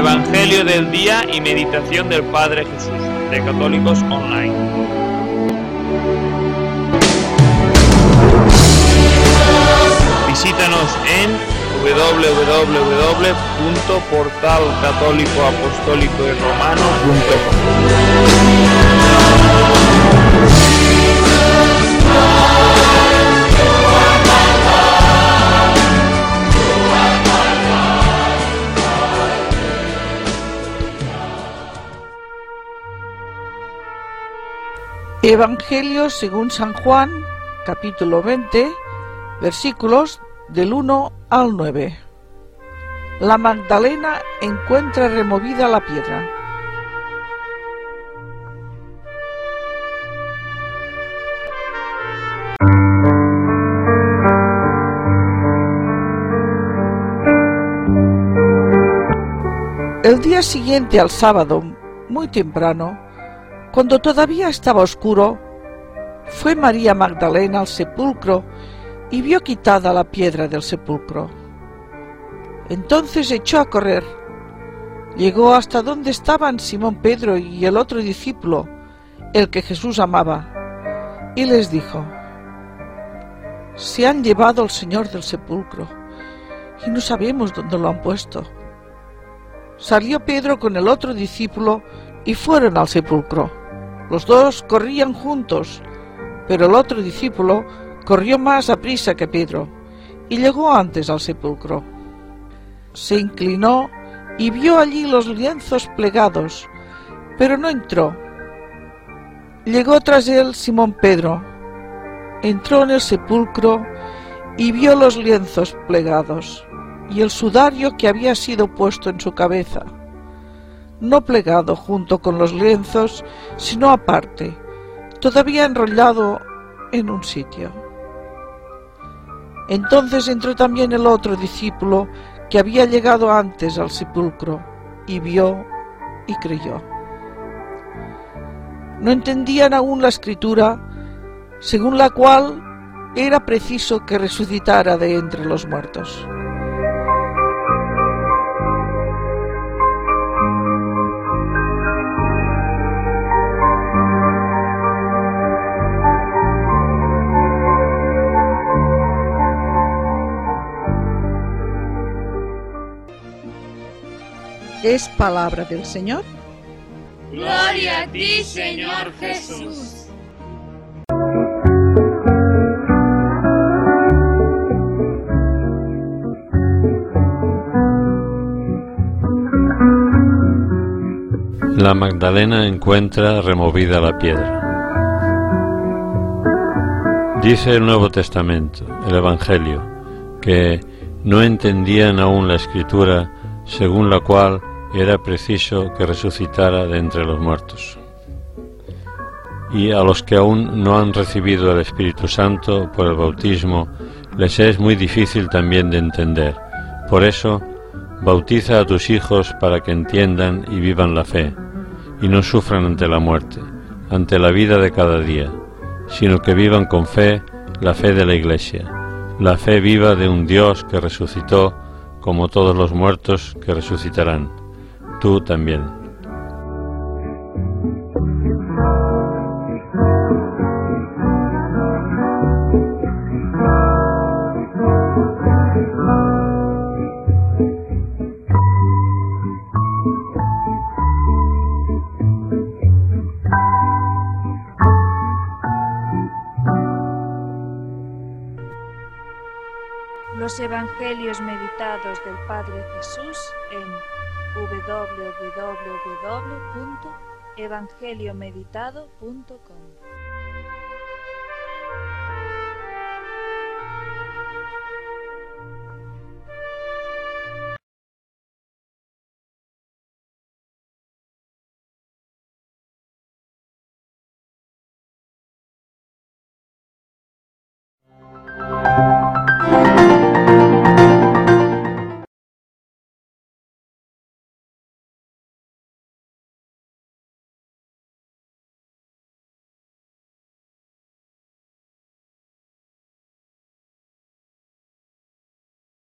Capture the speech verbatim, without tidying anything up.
Evangelio del día y meditación del Padre Jesús, de Católicos Online. Visítanos en doble u doble u doble u punto portal católico apostólico y romano punto com. Evangelio según San Juan, capítulo veinte, versículos del uno al nueve. La Magdalena encuentra removida la piedra. El día siguiente al sábado, muy temprano, cuando todavía estaba oscuro, fue María Magdalena al sepulcro y vio quitada la piedra del sepulcro. Entonces echó a correr. Llegó hasta donde estaban Simón Pedro y el otro discípulo, el que Jesús amaba, y les dijo: «Se han llevado al Señor del sepulcro y no sabemos dónde lo han puesto». Salió Pedro con el otro discípulo y fueron al sepulcro. Los dos corrían juntos, pero el otro discípulo corrió más aprisa que Pedro y llegó antes al sepulcro. Se inclinó y vio allí los lienzos plegados, pero no entró. Llegó tras él Simón Pedro, entró en el sepulcro y vio los lienzos plegados y el sudario que había sido puesto en su cabeza, no plegado junto con los lienzos, sino aparte, todavía enrollado en un sitio. Entonces entró también el otro discípulo que había llegado antes al sepulcro, y vio y creyó. No entendían aún la Escritura, según la cual era preciso que resucitara de entre los muertos. Es palabra del Señor. Gloria a ti, Señor Jesús. La Magdalena encuentra removida la piedra. Dice el Nuevo Testamento, el Evangelio, que no entendían aún la Escritura, según la cual era preciso que resucitara de entre los muertos. Y a los que aún no han recibido el Espíritu Santo por el bautismo, les es muy difícil también de entender. Por eso, bautiza a tus hijos para que entiendan y vivan la fe, y no sufran ante la muerte, ante la vida de cada día, sino que vivan con fe la fe de la Iglesia, la fe viva de un Dios que resucitó, como todos los muertos que resucitarán. Tú también. Los Evangelios meditados del Padre Jesús en doble u doble u doble u punto evangeliomeditado punto com.